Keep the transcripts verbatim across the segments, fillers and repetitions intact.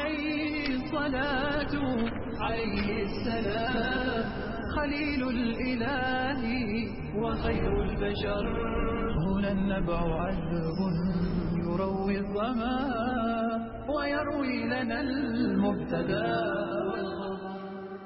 عليه الصلاة عليه السلام خليل الإله وخير البشر. هنا النبع عذب يروي الظما ويروي لنا المبتدى والخبر.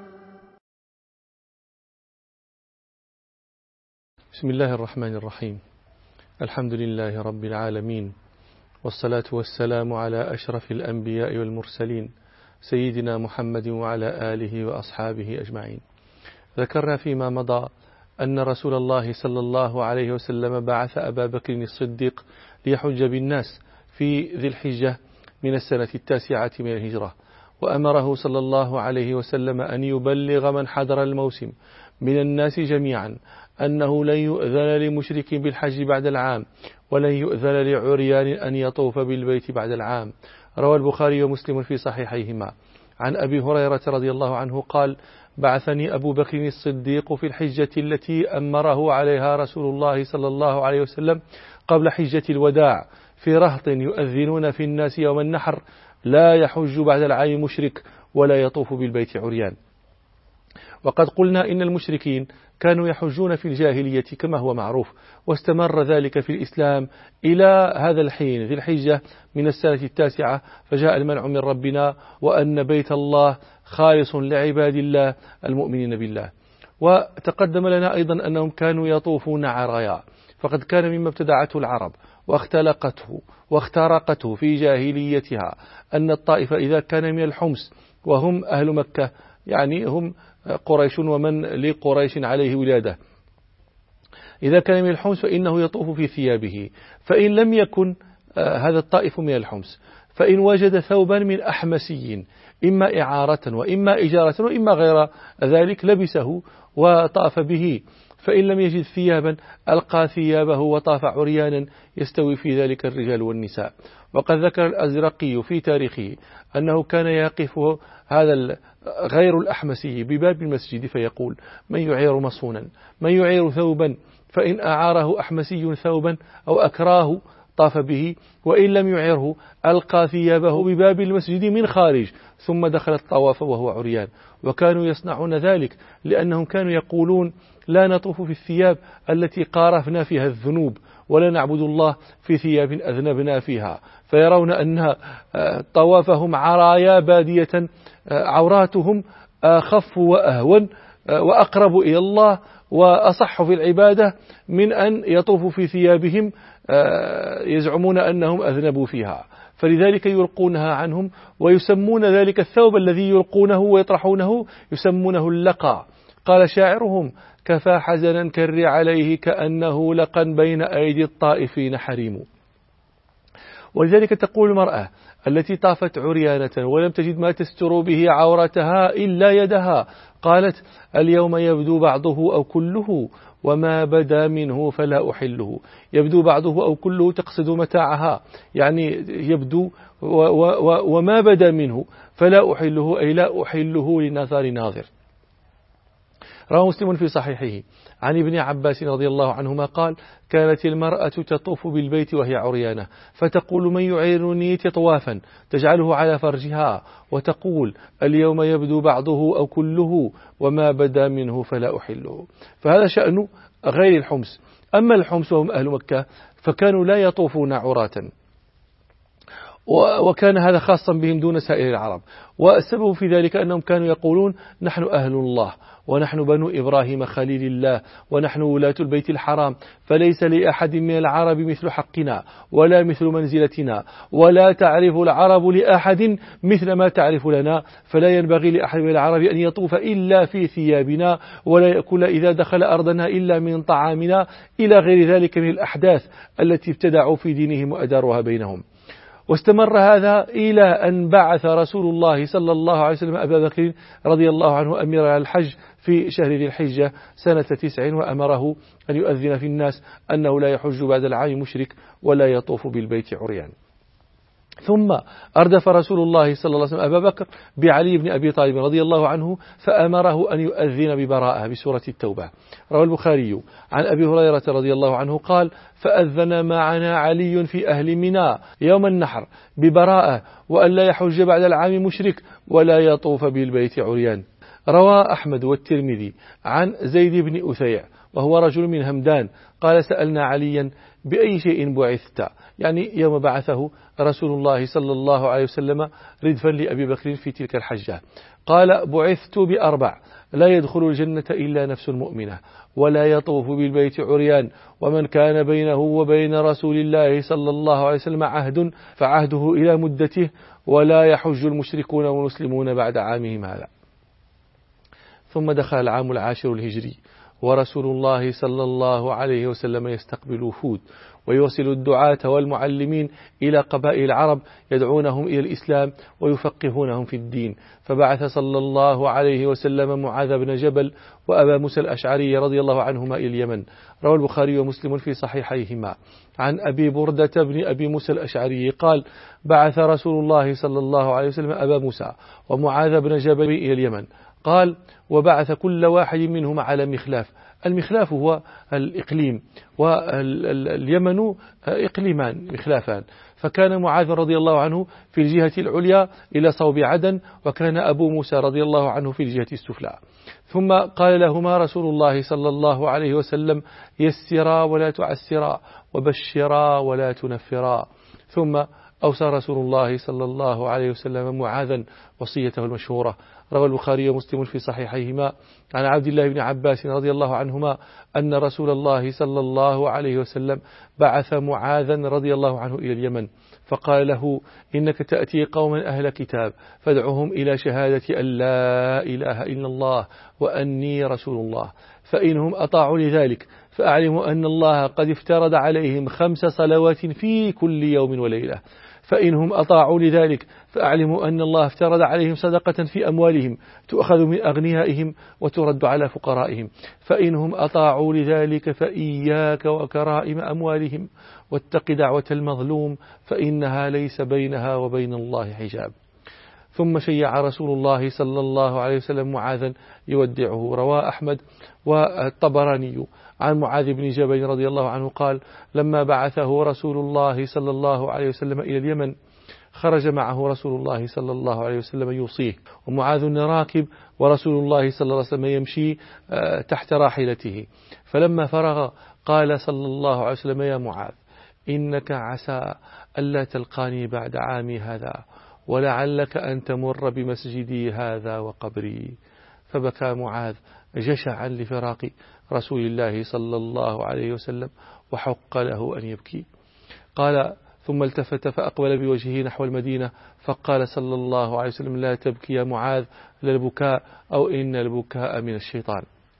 بسم الله الرحمن الرحيم. الحمد لله رب العالمين، والصلاة والسلام على أشرف الأنبياء والمرسلين سيدنا محمد وعلى آله وأصحابه أجمعين. ذكرنا فيما مضى أن رسول الله صلى الله عليه وسلم بعث أبا بكر الصديق ليحج بالناس في ذي الحجة من السنة التاسعة من الهجرة، وأمره صلى الله عليه وسلم أن يبلغ من حضر الموسم من الناس جميعا أنه لن يؤذن لمشرك بالحج بعد العام، ولن يؤذن لعريان أن يطوف بالبيت بعد العام. روى البخاري ومسلم في صحيحيهما عن أبي هريرة رضي الله عنه قال: بعثني أبو بكر الصديق في الحجة التي أمره عليها رسول الله صلى الله عليه وسلم قبل حجة الوداع في رهط يؤذنون في الناس يوم النحر: لا يحج بعد العام مشرك ولا يطوف بالبيت عريان. وقد قلنا إن المشركين كانوا يحجون في الجاهلية كما هو معروف، واستمر ذلك في الإسلام إلى هذا الحين ذي الحجة من السنة التاسعة، فجاء المنع من ربنا وأن بيت الله خالص لعباد الله المؤمنين بالله. وتقدم لنا أيضا أنهم كانوا يطوفون عرايا، فقد كان مما ابتدعته العرب واختلقته واخترقته في جاهليتها أن الطائفة إذا كان من الحمص وهم أهل مكة، يعني هم قريش ومن لقريش عليه ولادة، إذا كان من الحمص فإنه يطوف في ثيابه، فإن لم يكن هذا الطائف من الحمص فإن وجد ثوبا من أحمسي إما إعارة وإما إجارة وإما غير ذلك لبسه وطاف به، فإن لم يجد ثيابا ألقى ثيابه وطاف عريانا يستوي في ذلك الرجال والنساء. وقد ذكر الأزرقي في تاريخه أنه كان يقف هذا غير الأحمسي بباب المسجد فيقول: من يعير مصونا، من يعير ثوبا، فإن أعاره أحمسي ثوبا أو أكراه طاف به، وإن لم يعره ألقى ثيابه بباب المسجد من خارج ثم دخل الطواف وهو عريان. وكانوا يصنعون ذلك لأنهم كانوا يقولون: لا نطوف في الثياب التي قارفنا فيها الذنوب، ولا نعبد الله في ثياب أذنبنا فيها، فيرون أن طوافهم عرايا بادية عوراتهم أخف وأهون وأقرب إلى الله وأصح في العبادة من أن يطوفوا في ثيابهم يزعمون أنهم أذنبوا فيها، فلذلك يلقونها عنهم، ويسمون ذلك الثوب الذي يلقونه ويطرحونه يسمونه اللقى. قال شاعرهم: كفى حزنا كر عليه كأنه لقا بين أيدي الطائفين حريم. ولذلك تقول المرأة التي طافت عريانة ولم تجد ما تستر به عورتها إلا يدها، قالت: اليوم يبدو بعضه أو كله وما بدا منه فلا أحله. يبدو بعضه أو كله تقصد متاعها، يعني يبدو وما بدا منه فلا أحله، أي لا أحله لنظر ناظر. رواه مسلم في صحيحه عن ابن عباس رضي الله عنهما قال: كانت المرأة تطوف بالبيت وهي عريانة، فتقول: من يعيرني طوافا، تجعله على فرجها وتقول: اليوم يبدو بعضه أو كله وما بدا منه فلا أحله. فهذا شأن غير الحمص. أما الحمص وهم أهل مكة فكانوا لا يطوفون عراة، وكان هذا خاصا بهم دون سائر العرب. والسبب في ذلك أنهم كانوا يقولون: نحن أهل الله، ونحن بنو إبراهيم خليل الله، ونحن ولاة البيت الحرام، فليس لأحد من العرب مثل حقنا ولا مثل منزلتنا، ولا تعرف العرب لأحد مثل ما تعرف لنا، فلا ينبغي لأحد من العرب أن يطوف إلا في ثيابنا، ولا يأكل إذا دخل أرضنا إلا من طعامنا، إلى غير ذلك من الأحداث التي ابتدعوا في دينهم وأداروها بينهم. واستمر هذا إلى أن بعث رسول الله صلى الله عليه وسلم أبا بكر رضي الله عنه أميرا على الحج في شهر ذي الحجة سنة تسع، وأمره أن يؤذن في الناس أنه لا يحج بعد العام مشرك ولا يطوف بالبيت عريان. ثم أردف رسول الله صلى الله عليه وسلم أبا بكر بعلي بن أبي طالب رضي الله عنه فأمره أن يؤذن ببراءة بسورة التوبة. روى البخاري عن أبي هريرة رضي الله عنه قال: فأذن معنا علي في أهل منى يوم النحر ببراءة وأن لا يحج بعد العام مشرك ولا يطوف بالبيت عريان. روى أحمد والترمذي عن زيد بن أثيع وهو رجل من همدان قال: سألنا عليا بأي شيء بعثت، يعني يوم بعثه رسول الله صلى الله عليه وسلم ردفا لأبي بكر في تلك الحجة. قال: بعثت بأربع: لا يدخل الجنة إلا نفس مؤمنة، ولا يطوف بالبيت عريان، ومن كان بينه وبين رسول الله صلى الله عليه وسلم عهد فعهده إلى مدته، ولا يحج المشركون والمسلمون بعد عامهم هذا. ثم دخل العام العاشر الهجري ورسول الله صلى الله عليه وسلم يستقبل وفود ويوصل الدعاة والمعلمين إلى قبائل العرب يدعونهم إلى الإسلام ويفقهونهم في الدين، فبعث صلى الله عليه وسلم معاذ بن جبل وأبا موسى الأشعري رضي الله عنهما إلى اليمن. روى البخاري ومسلم في صحيحيهما عن أبي بردة بن أبي موسى الأشعري قال: بعث رسول الله صلى الله عليه وسلم أبا موسى ومعاذ بن جبل إلى اليمن. قال: وبعث كل واحد منهما على مخلاف. المخلاف هو الإقليم، واليمن إقليمان مخلافان، فكان معاذ رضي الله عنه في الجهة العليا إلى صوب عدن، وكان أبو موسى رضي الله عنه في الجهة السفلى. ثم قال لهما رسول الله صلى الله عليه وسلم: يسرا ولا تعسرا، وبشرا ولا تنفرا. ثم أوصى رسول الله صلى الله عليه وسلم معاذا وصيته المشهورة. روى البخاري ومسلم في صحيحيهما عن عبد الله بن عباس رضي الله عنهما أن رسول الله صلى الله عليه وسلم بعث معاذا رضي الله عنه إلى اليمن، فقال له: إنك تأتي قوما أهل كتاب فادعهم إلى شهادة أن لا إله إلا الله وأني رسول الله، فإنهم أطاعوا لذلك فأعلموا أن الله قد افترض عليهم خمس صلوات في كل يوم وليلة، فإنهم أطاعوا لذلك فأعلموا أن الله افترض عليهم صدقة في أموالهم تؤخذ من أغنيائهم وترد على فقرائهم، فإنهم أطاعوا لذلك فإياك وكرائم أموالهم، واتق دعوة المظلوم فإنها ليس بينها وبين الله حجاب. ثم شيع رسول الله صلى الله عليه وسلم معاذا يودعه. رواه أحمد والطبراني عن معاذ بن جبل رضي الله عنه قال: لما بعثه رسول الله صلى الله عليه وسلم إلى اليمن خرج معه رسول الله صلى الله عليه وسلم يوصيه، ومعاذ راكب ورسول الله صلى الله عليه وسلم يمشي تحت راحلته. فلما فرغ قال صلى الله عليه وسلم: يا معاذ، إنك عسى ألا تلقاني بعد عامي هذا، ولعلك أن تمر بمسجدي هذا وقبري. فبكى معاذ جشعا لفراق رسول الله صلى الله عليه وسلم، وحق له أن يبكي. قال: ثم التفت فأقبل بوجهه نحو المدينة، فقال صلى الله عليه وسلم: لا تبكي يا معاذ، للبكاء أو إن البكاء من الشيطان.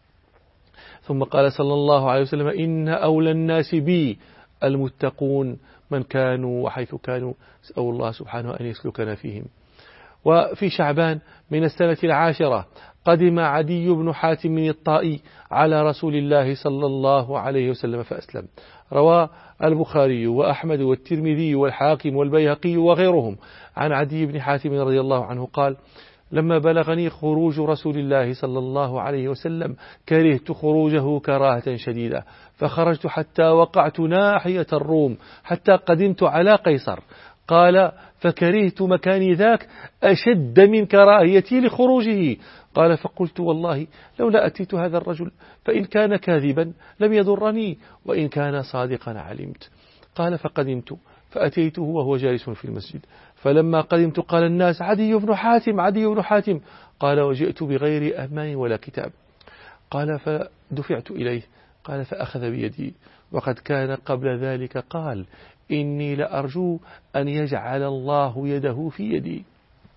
ثم قال صلى الله عليه وسلم: إن أولى الناس بي المتقون من كانوا وحيث كانوا، أسأل الله سبحانه أن يسلكنا فيهم. وفي شعبان من السنة العاشرة قدم عدي بن حاتم الطائي على رسول الله صلى الله عليه وسلم فأسلم. روى البخاري وأحمد والترمذي والحاكم والبيهقي وغيرهم عن عدي بن حاتم رضي الله عنه قال: لما بلغني خروج رسول الله صلى الله عليه وسلم كرهت خروجه كراهة شديدة، فخرجت حتى وقعت ناحية الروم حتى قدمت على قيصر. قال: فكرهت مكاني ذاك أشد من كراهيتي لخروجه. قال: فقلت والله لولا أتيت هذا الرجل، فإن كان كاذبا لم يضرني، وإن كان صادقا علمت. قال: فقدمت فأتيته وهو جالس في المسجد، فلما قدمت قال الناس: عدي بن حاتم، عدي بن حاتم. قال: وجئت بغير أمان ولا كتاب. قال: فدفعت إليه. قال: فأخذ بيدي، وقد كان قبل ذلك قال: إني لأرجو أن يجعل الله يده في يدي.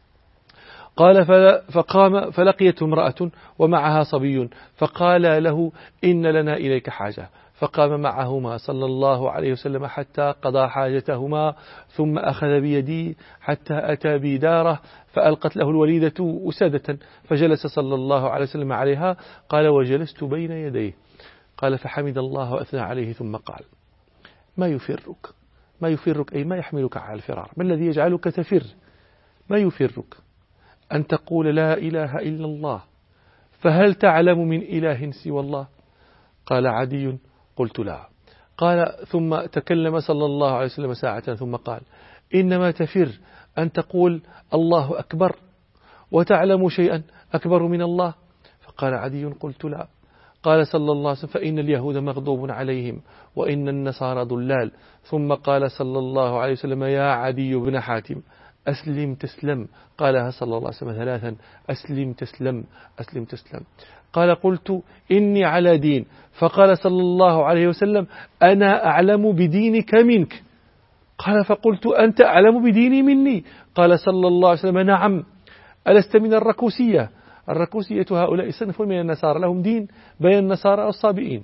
قال: فقام فلقيته امرأة ومعها صبي، فقال له: إن لنا إليك حاجة. فقام معهما صلى الله عليه وسلم حتى قضى حاجتهما، ثم أخذ بيدي حتى أتى بداره، فألقت له الوليدة وسادة، فجلس صلى الله عليه وسلم عليها. قال: وجلست بين يديه. قال: فحمد الله وأثنى عليه، ثم قال: ما يفرك؟ ما يفرك أي ما يحملك على الفرار، ما الذي يجعلك تفر؟ ما يفرك؟ أن تقول لا إله إلا الله، فهل تعلم من إله سوى الله؟ قال عدي قلت لا. قال ثم تكلم صلى الله عليه وسلم ساعة ثم قال إنما تفر أن تقول الله أكبر وتعلم شيئا أكبر من الله؟ فقال عدي قلت لا. قال صلى الله عليه وسلم فإن اليهود مغضوب عليهم وإن النصارى ضلال. ثم قال صلى الله عليه وسلم يا عدي بن حاتم أسلم تسلم. قالها صلى الله عليه وسلم ثلاثا أسلم تسلم أسلم تسلم. قال قلت إني على دين. فقال صلى الله عليه وسلم أنا أعلم بدينك منك. قال فقلت أنت أعلم بديني مني؟ قال صلى الله عليه وسلم نعم. ألست من الركوسية؟ الركوسية هؤلاء صنف من النصارى لهم دين بين النصارى والصابئين.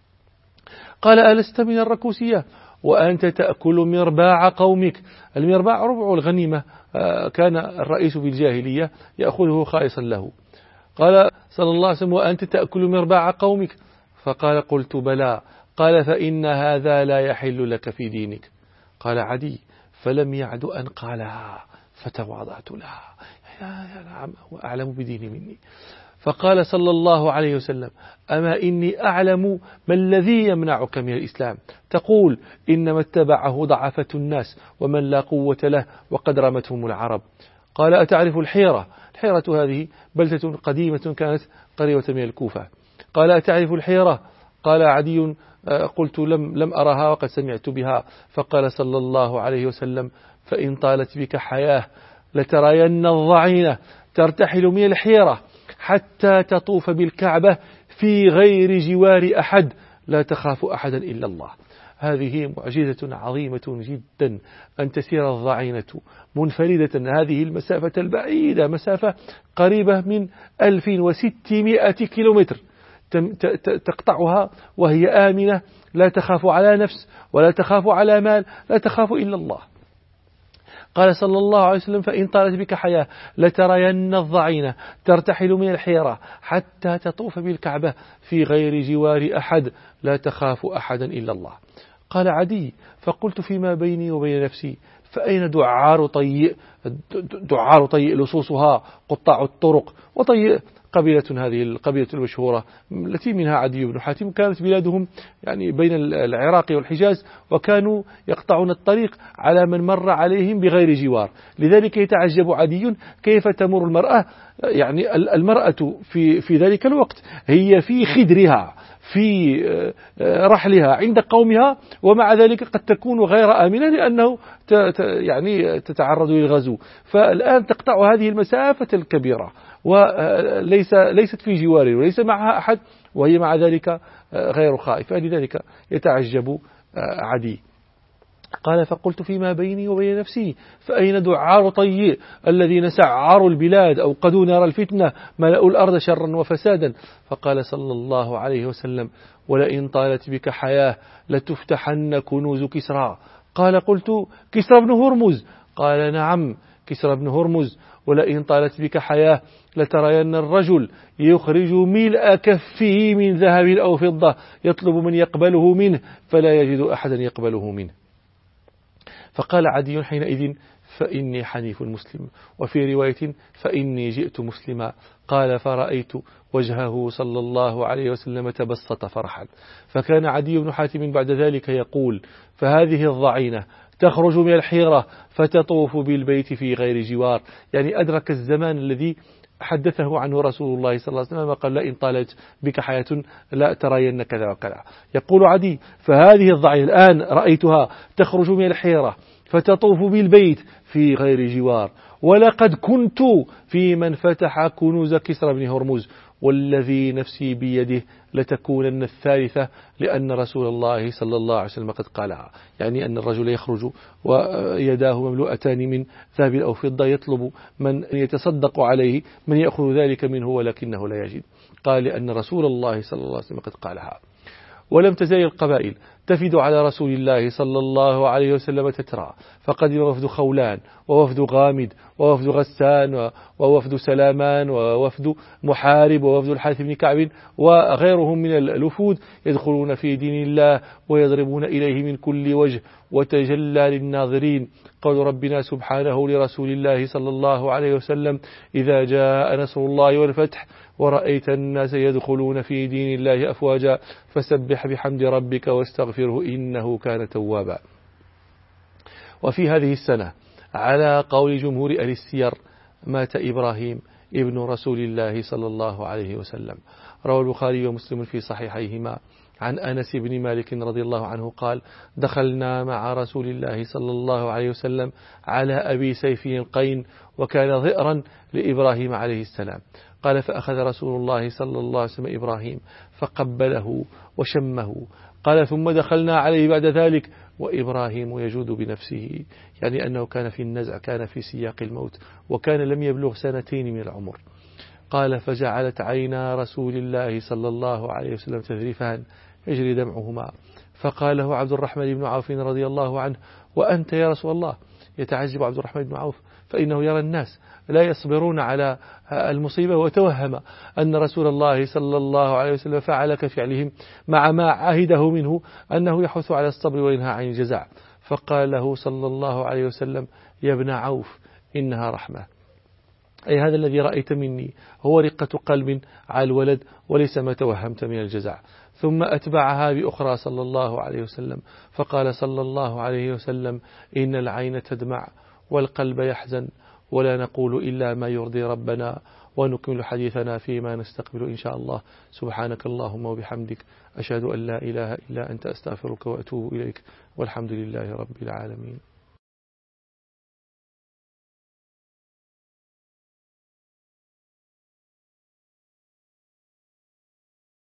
قال ألست من الركوسية وأنت تأكل مرباع قومك؟ المرباع ربع الغنيمة، كان الرئيس في الجاهلية يأخذه خالصا له. قال صلى الله عليه وسلم وأنت تأكل مرباع قومك؟ فقال قلت بلى. قال فإن هذا لا يحل لك في دينك. قال عدي فلم يعد أن قالها فتواضعت لها، يا نعم هو أعلم بديني مني. فقال صلى الله عليه وسلم أما إني أعلم ما الذي يمنعك من الإسلام؟ تقول إنما اتبعه ضعفة الناس ومن لا قوة له وقد رمتهم العرب. قال أتعرف الحيرة؟ الحيرة هذه بلدة قديمة كانت قريبة من الكوفة. قال أتعرف الحيرة؟ قال عدي قلت لم, لم أرها وقد سمعت بها. فقال صلى الله عليه وسلم فإن طالت بك حياة لترين الضعينة ترتحل من الحيرة حتى تطوف بالكعبة في غير جوار أحد لا تخاف أحدا إلا الله. هذه معجزة عظيمة جدا أن تسير الضعينة منفردة هذه المسافة البعيدة، مسافة قريبة من ألف وستمائة كيلومتر تقطعها وهي آمنة لا تخاف على نفس ولا تخاف على مال، لا تخاف إلا الله. قال صلى الله عليه وسلم فإن طالت بك حياة لترين الضعينة ترتحل من الحيرة حتى تطوف بالكعبة في غير جوار أحد لا تخاف أحدا إلا الله. قال عدي فقلت فيما بيني وبين نفسي فأين دعار طيء؟ دعار طيء لصوصها قطاع الطرق، وطيء قبيلة هذه القبيلة المشهورة التي منها عدي بن حاتم، كانت بلادهم يعني بين العراق والحجاز، وكانوا يقطعون الطريق على من مر عليهم بغير جوار. لذلك يتعجب عدي كيف تمر المرأة، يعني المرأة في في ذلك الوقت هي في خدرها في رحلها عند قومها، ومع ذلك قد تكون غير آمنة لأنه يعني تتعرض للغزو. فالآن تقطع هذه المسافة الكبيرة وليس ليست في جوار وليس معها أحد، وهي مع ذلك غير خائفة. لذلك يتعجب عدي. قال فقلت فيما بيني وبين نفسي فأين دعار طيء الذين سعروا البلاد أوقدوا نار الفتنة ملأوا الأرض شرا وفسادا؟ فقال صلى الله عليه وسلم ولئن طالت بك حياة لتفتحن كنوز كسرى. قال قلت كسرى بن هرمز؟ قال نعم كسرى بن هرمز. ولئن طالت بك حياة لترين الرجل يخرج ملء كفه من ذهب أو فضة يطلب من يقبله منه فلا يجد أحدا يقبله منه. فقال عدي حينئذ فإني حنيف مسلم، وفي رواية فإني جئت مسلما. قال فرأيت وجهه صلى الله عليه وسلم تبسط فرحا. فكان عدي بن حاتم بعد ذلك يقول فهذه الضعينة تخرج من الحيرة فتطوف بالبيت في غير جوار، يعني أدرك الزمان الذي حدثه عنه رسول الله صلى الله عليه وسلم قال لئن طالت بك حياة لا ترين كذا وكذا. يقول عدي فهذه الضعينة الآن رأيتها تخرج من الحيرة فتطوف بالبيت في غير جوار، ولقد كنت في من فتح كنوز كسرى بن هرمز والذي نفسي بيده لتكونن الثالثة، لأن رسول الله صلى الله عليه وسلم قد قالها، يعني أن الرجل يخرج ويداه مملوءتان من ذهب أو فضة يطلب من يتصدق عليه من يأخذ ذلك منه ولكنه لا يجد. قال لأن رسول الله صلى الله عليه وسلم قد قالها. ولم تزال القبائل تفد على رسول الله صلى الله عليه وسلم تترى، فقدم وفد خولان ووفد غامد ووفد غسان ووفد سلامان ووفد محارب ووفد الحارث بن كعب وغيرهم من الوفود يدخلون في دين الله ويضربون إليه من كل وجه وتجلى للناظرين. قول ربنا سبحانه لرسول الله صلى الله عليه وسلم: إذا جاء نصر الله والفتح ورأيت الناس يدخلون في دين الله أفواجا فسبح بحمد ربك واستغفره إنه كان توابا. وفي هذه السنة على قول جمهور أهل السير مات إبراهيم ابن رسول الله صلى الله عليه وسلم. روى البخاري ومسلم في صحيحيهما عن أنس بن مالك رضي الله عنه قال: دخلنا مع رسول الله صلى الله عليه وسلم على أبي سيف القين وكان ذئرا لإبراهيم عليه السلام. قال: فأخذ رسول الله صلى الله عليه وسلم إبراهيم فقبله وشمه. قال: ثم دخلنا عليه بعد ذلك وإبراهيم يجود بنفسه، يعني أنه كان في النزع، كان في سياق الموت، وكان لم يبلغ سنتين من العمر. قال: فجعلت عينا رسول الله صلى الله عليه وسلم تذرفان يجري دمعهما. فقال له عبد الرحمن بن عوف رضي الله عنه: وأنت يا رسول الله؟ يتعجب عبد الرحمن بن عوف، فإنه يرى الناس لا يصبرون على المصيبة، وتوهم أن رسول الله صلى الله عليه وسلم فعل كفعلهم مع ما عهده منه أنه يحث على الصبر وينهى عن الجزع. فقال له صلى الله عليه وسلم: يا ابن عوف إنها رحمة، أي هذا الذي رأيت مني هو رقة قلب على الولد وليس ما توهمت من الجزع. ثم أتبعها بأخرى صلى الله عليه وسلم فقال صلى الله عليه وسلم: إن العين تدمع والقلب يحزن ولا نقول إلا ما يرضي ربنا، ونكمل حديثنا فيما نستقبل إن شاء الله. سبحانك اللهم وبحمدك، أشهد أن لا إله إلا أنت، أستغفرك وأتوب إليك، والحمد لله رب العالمين.